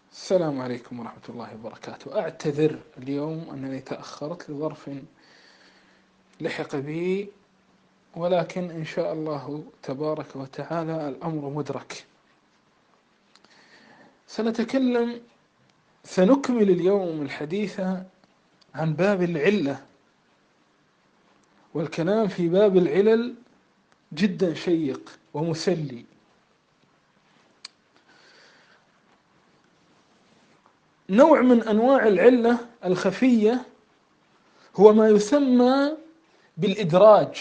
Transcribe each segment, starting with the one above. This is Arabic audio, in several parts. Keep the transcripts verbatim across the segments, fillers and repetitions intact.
السلام عليكم ورحمة الله وبركاته. أعتذر اليوم أنني تأخرت لظرف لحق بي، ولكن إن شاء الله تبارك وتعالى الأمر مدرك. سنتكلم سنكمل اليوم الحديث عن باب العلة، والكلام في باب العلل جدا شيق ومسلي. نوع من أنواع العلة الخفية هو ما يسمى بالإدراج.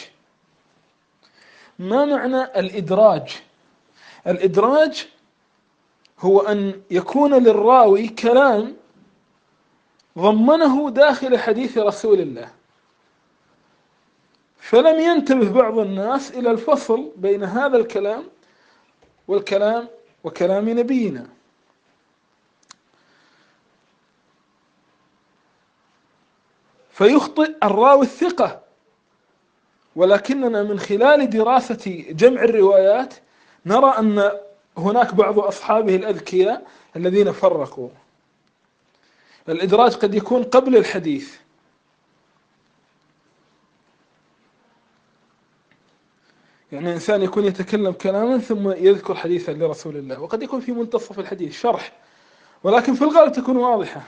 ما معنى الإدراج؟ الإدراج هو أن يكون للراوي كلام ضمنه داخل حديث رسول الله، فلم ينتبه بعض الناس إلى الفصل بين هذا الكلام والكلام وكلام نبينا. فيخطئ الراوي الثقة، ولكننا من خلال دراسة جمع الروايات نرى أن هناك بعض أصحابه الأذكياء الذين فرقوا. الإدراج قد يكون قبل الحديث، يعني إنسان يكون يتكلم كلاما ثم يذكر حديثا لرسول الله، وقد يكون في منتصف الحديث شرح، ولكن في الغالب تكون واضحة،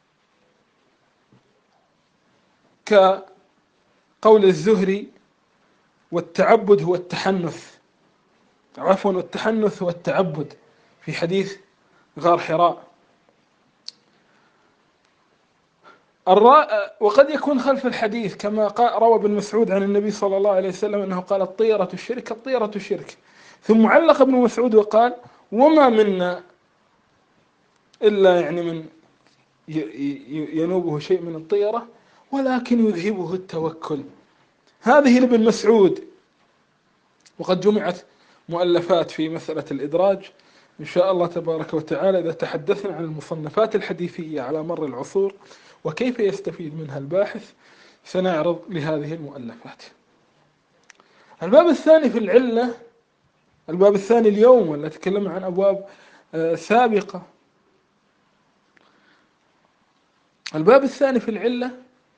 كقول الزهري: والتعبد هو التحنث، عفوا والتحنث هو التعبد، في حديث غار حراء. وقد يكون خلف الحديث كما روى ابن مسعود عن النبي صلى الله عليه وسلم أنه قال: الطيرة الشرك، الطيرة الشرك، ثم علق ابن مسعود وقال: وما منا إلا يعني من ينوبه شيء من الطيرة ولكن يذهبه التوكل. هذه لابن مسعود. وقد جمعت مؤلفات في مسألة الإدراج إن شاء الله تبارك وتعالى إذا تحدثنا عن المصنفات الحديثية على مر العصور وكيف يستفيد منها الباحث، سنعرض لهذه المؤلفات. الباب الثاني في العلة، الباب الثاني اليوم، ولا تكلمنا عن أبواب سابقة. الباب الثاني في العلة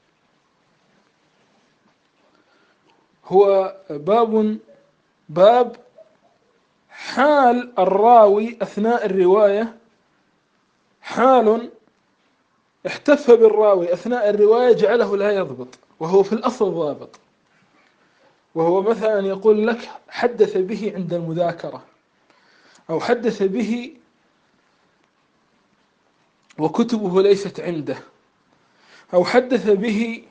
هو باب باب حال الراوي أثناء الرواية، حال احتف بالراوي أثناء الرواية جعله لا يضبط وهو في الأصل ضابط، وهو مثلا يقول لك حدث به عند المذاكرة، أو حدث به وكتبه ليست عنده، أو حدث به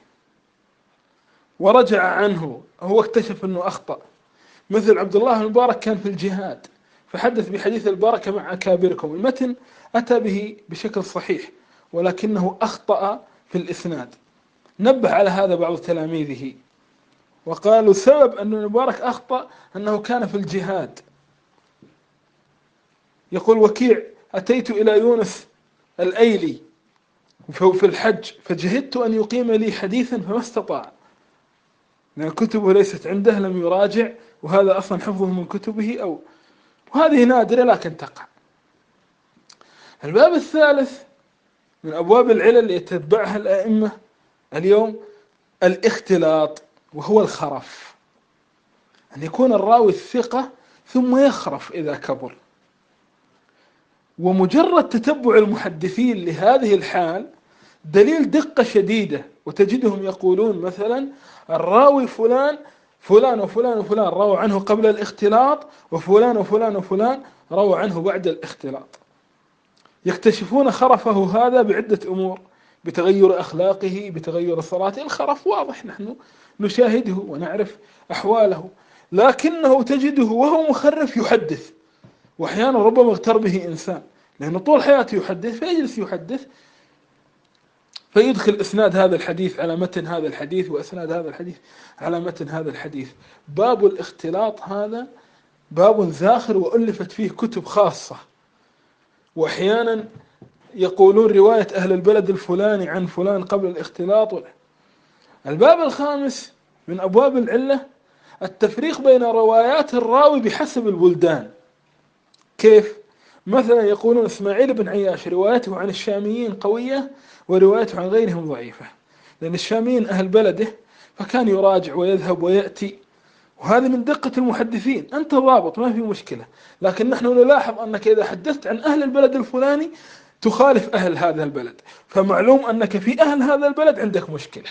ورجع عنه، هو اكتشف أنه أخطأ. مثل عبد الله المبارك كان في الجهاد فحدث بحديث البركة مع أكابركم، المتن أتى به بشكل صحيح ولكنه أخطأ في الإسناد. نبه على هذا بعض تلاميذه وقالوا سبب أن المبارك أخطأ أنه كان في الجهاد. يقول وكيع: أتيت إلى يونس الأيلي في الحج فجهدت أن يقيم لي حديثا فما استطاع، لأن كتبه ليست عنده، لم يراجع، وهذا أصلا حفظه من كتبه، أو وهذه نادرة لكن تقع. الباب الثالث من أبواب العلل اللي يتبعها الأئمة اليوم الاختلاط، وهو الخرف، أن يكون الراوي الثقة ثم يخرف إذا كبر. ومجرد تتبع المحدثين لهذه الحال دليل دقة شديدة، وتجدهم يقولون مثلا: الراوي فلان فلان وفلان وفلان روى عنه قبل الاختلاط، وفلان وفلان وفلان روى عنه بعد الاختلاط. يكتشفون خرفه هذا بعدة أمور: بتغير أخلاقه، بتغير صلاته. الخرف واضح، نحن نشاهده ونعرف أحواله، لكنه تجده وهو مخرف يحدث، وأحيانا ربما اغتر به إنسان لأنه طول حياته يحدث، فيجلس يحدث فيدخل إسناد هذا الحديث على متن هذا الحديث، وإسناد هذا الحديث على متن هذا الحديث. باب الاختلاط هذا باب زاخر وألفت فيه كتب خاصة، وأحيانا يقولون رواية أهل البلد الفلاني عن فلان قبل الاختلاط. الباب الخامس من أبواب العلة التفريق بين روايات الراوي بحسب البلدان. كيف؟ مثلا يقولون إسماعيل بن عياش روايته عن الشاميين قوية وروايته عن غيرهم ضعيفة، لأن الشاميين أهل بلده فكان يراجع ويذهب ويأتي، وهذه من دقة المحدثين. أنت ضابط ما في مشكلة، لكن نحن نلاحظ أنك إذا حدثت عن أهل البلد الفلاني تخالف أهل هذا البلد، فمعلوم أنك في أهل هذا البلد عندك مشكلة،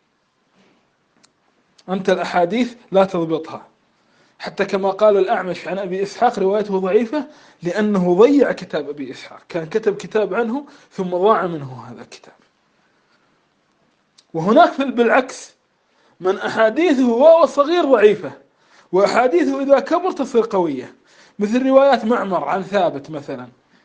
أنت الأحاديث لا تضبطها. حتى كما قال الأعمش عن أبي إسحاق روايته ضعيفة لأنه ضيع كتاب أبي إسحاق، كان كتب كتاب عنه ثم ضاع منه هذا الكتاب. وهناك بالعكس من أحاديثه وهو صغير ضعيفة، وأحاديثه إذا كبر تصير قوية، مثل روايات معمر عن ثابت مثلا.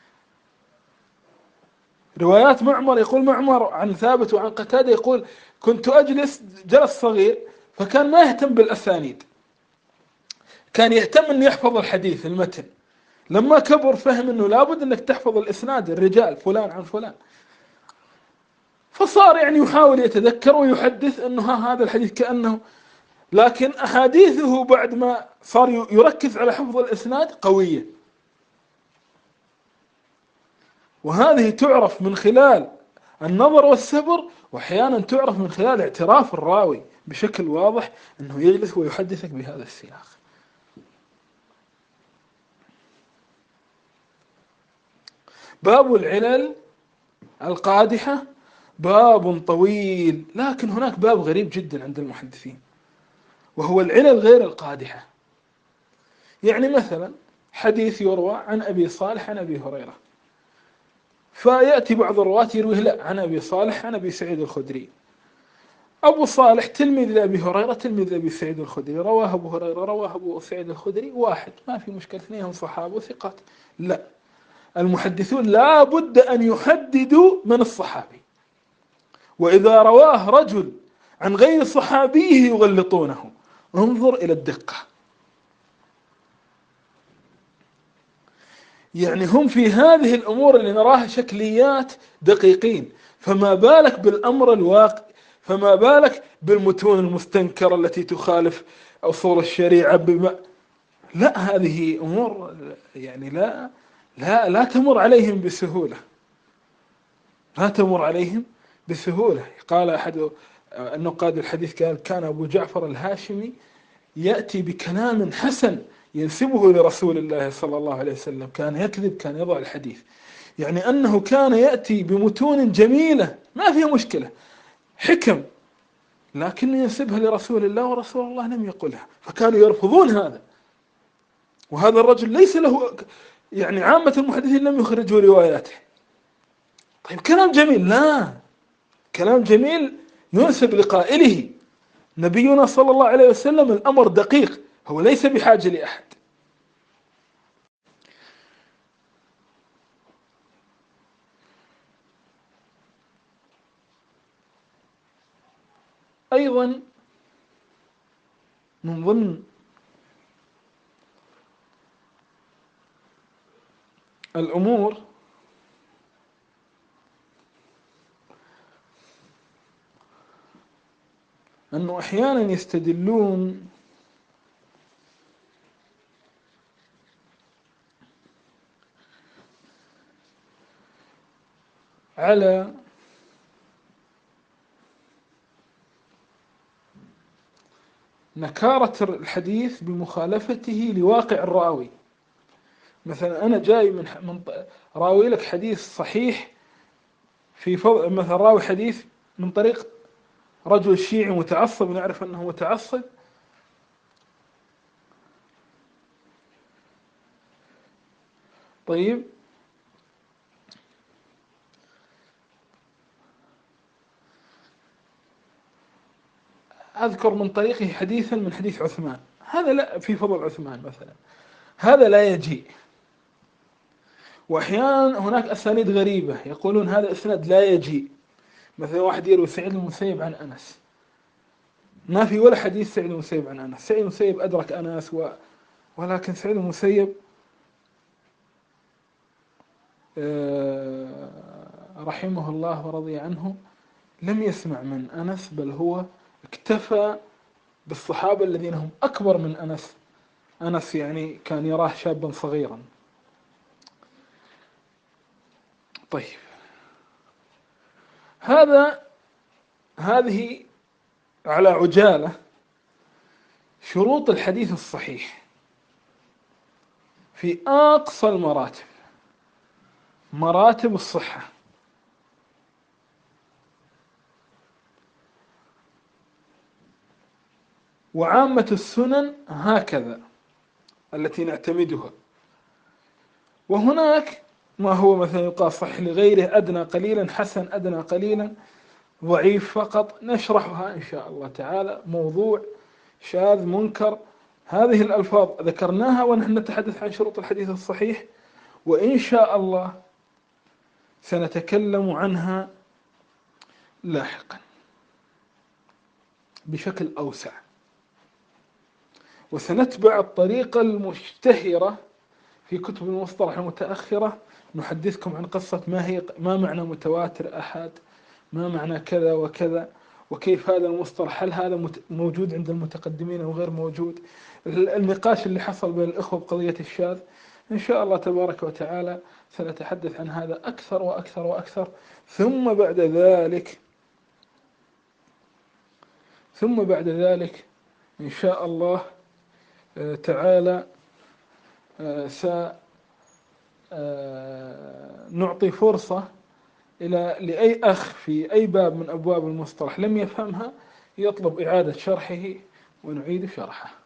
روايات معمر يقول معمر عن ثابت وعن قتادة يقول كنت أجلس، جلس صغير فكان ما يهتم بالأسانيد، كان يهتم أن يحفظ الحديث المتن، لما كبر فهم أنه لابد أنك تحفظ الإسناد، الرجال فلان عن فلان، فصار يعني يحاول يتذكر ويحدث أنه هذا الحديث كأنه، لكن أحاديثه بعد ما صار يركز على حفظ الإسناد قوية. وهذه تعرف من خلال النظر والسبر، وأحيانا تعرف من خلال اعتراف الراوي بشكل واضح أنه يجلس ويحدثك بهذا السياق. باب العلل القادحة باب طويل، لكن هناك باب غريب جدا عند المحدثين، وهو العلل غير القادحة. يعني مثلا حديث يروى عن أبي صالح عن أبي هريرة، فيأتي بعض الرواة يرويه لا عن أبي صالح عن أبي سعيد الخدري. أبو صالح تلميذ لأبي هريرة تلميذ لأبي سعيد الخدري، رواه أبو هريرة رواه أبو سعيد الخدري، واحد ما في مشكلة، اثنينهم صحابة وثقات. لا، المحدثون لا بد أن يحددوا من الصحابي، وإذا رواه رجل عن غير صحابيه يغلطونه. انظر إلى الدقة، يعني هم في هذه الأمور اللي نراها شكليات دقيقين، فما بالك بالأمر الواقع، فما بالك بالمتون المستنكرة التي تخالف أصول الشريعة بما لا، هذه أمور يعني لا لا لا تمر عليهم بسهولة، لا تمر عليهم بسهولة. قال أحد النقاد الحديث قال كان أبو جعفر الهاشمي يأتي بكلام حسن ينسبه لرسول الله صلى الله عليه وسلم، كان يكذب، كان يضع الحديث، يعني أنه كان يأتي بمتون جميلة ما فيها مشكلة، حكم، لكن ينسبها لرسول الله ورسول الله لم يقلها، فكانوا يرفضون هذا. وهذا الرجل ليس له يعني عامة المحدثين لم يخرجوا رواياته. طيب كلام جميل، لا، كلام جميل ينسب لقائله. نبينا صلى الله عليه وسلم الأمر دقيق، هو ليس بحاجة لأحد. أيضا من ضمن الأمور أنه أحيانا يستدلون على نكارة الحديث بمخالفته لواقع الراوي. مثلا أنا جاي من من راوي لك حديث صحيح في فضل، مثلا راوي حديث من طريق رجل شيعي متعصب، نعرف أنه متعصب، طيب أذكر من طريقه حديثا من حديث عثمان، هذا لا في فضل عثمان مثلا، هذا لا يجيء. وأحيانا هناك أسانيد غريبة يقولون هذا إسناد لا يجيء، مثلا واحد يروي سعيد المسيب عن أنس، ما في ولا حديث سعيد المسيب عن أنس، سعيد المسيب أدرك أنس و... ولكن سعيد المسيب رحمه الله ورضي عنه لم يسمع من أنس، بل هو اكتفى بالصحابة الذين هم أكبر من أنس. أنس يعني كان يراه شابا صغيرا. طيب، هذا هذه على عجالة شروط الحديث الصحيح في أقصى المراتب، مراتب الصحة. وعامة السنن هكذا التي نعتمدها. وهناك ما هو مثلا يقال صح لغيره، أدنى قليلا، حسن أدنى قليلا، ضعيف فقط، نشرحها إن شاء الله تعالى. موضوع شاذ منكر، هذه الألفاظ ذكرناها ونحن نتحدث عن شروط الحديث الصحيح، وإن شاء الله سنتكلم عنها لاحقا بشكل أوسع، وسنتبع الطريقة المشتهرة في كتب المصطلح المتأخرة. نحدثكم عن قصة ما هي ما معنى متواتر أحد، ما معنى كذا وكذا، وكيف هذا المصطلح، هل هذا موجود عند المتقدمين أو غير موجود. النقاش اللي حصل بين الإخوة بقضية الشاذ إن شاء الله تبارك وتعالى سنتحدث عن هذا أكثر وأكثر وأكثر. ثم بعد ذلك ثم بعد ذلك إن شاء الله تعالى سنعطي فرصة إلى لأي أخ في أي باب من أبواب المصطلح لم يفهمها يطلب إعادة شرحه ونعيد شرحه.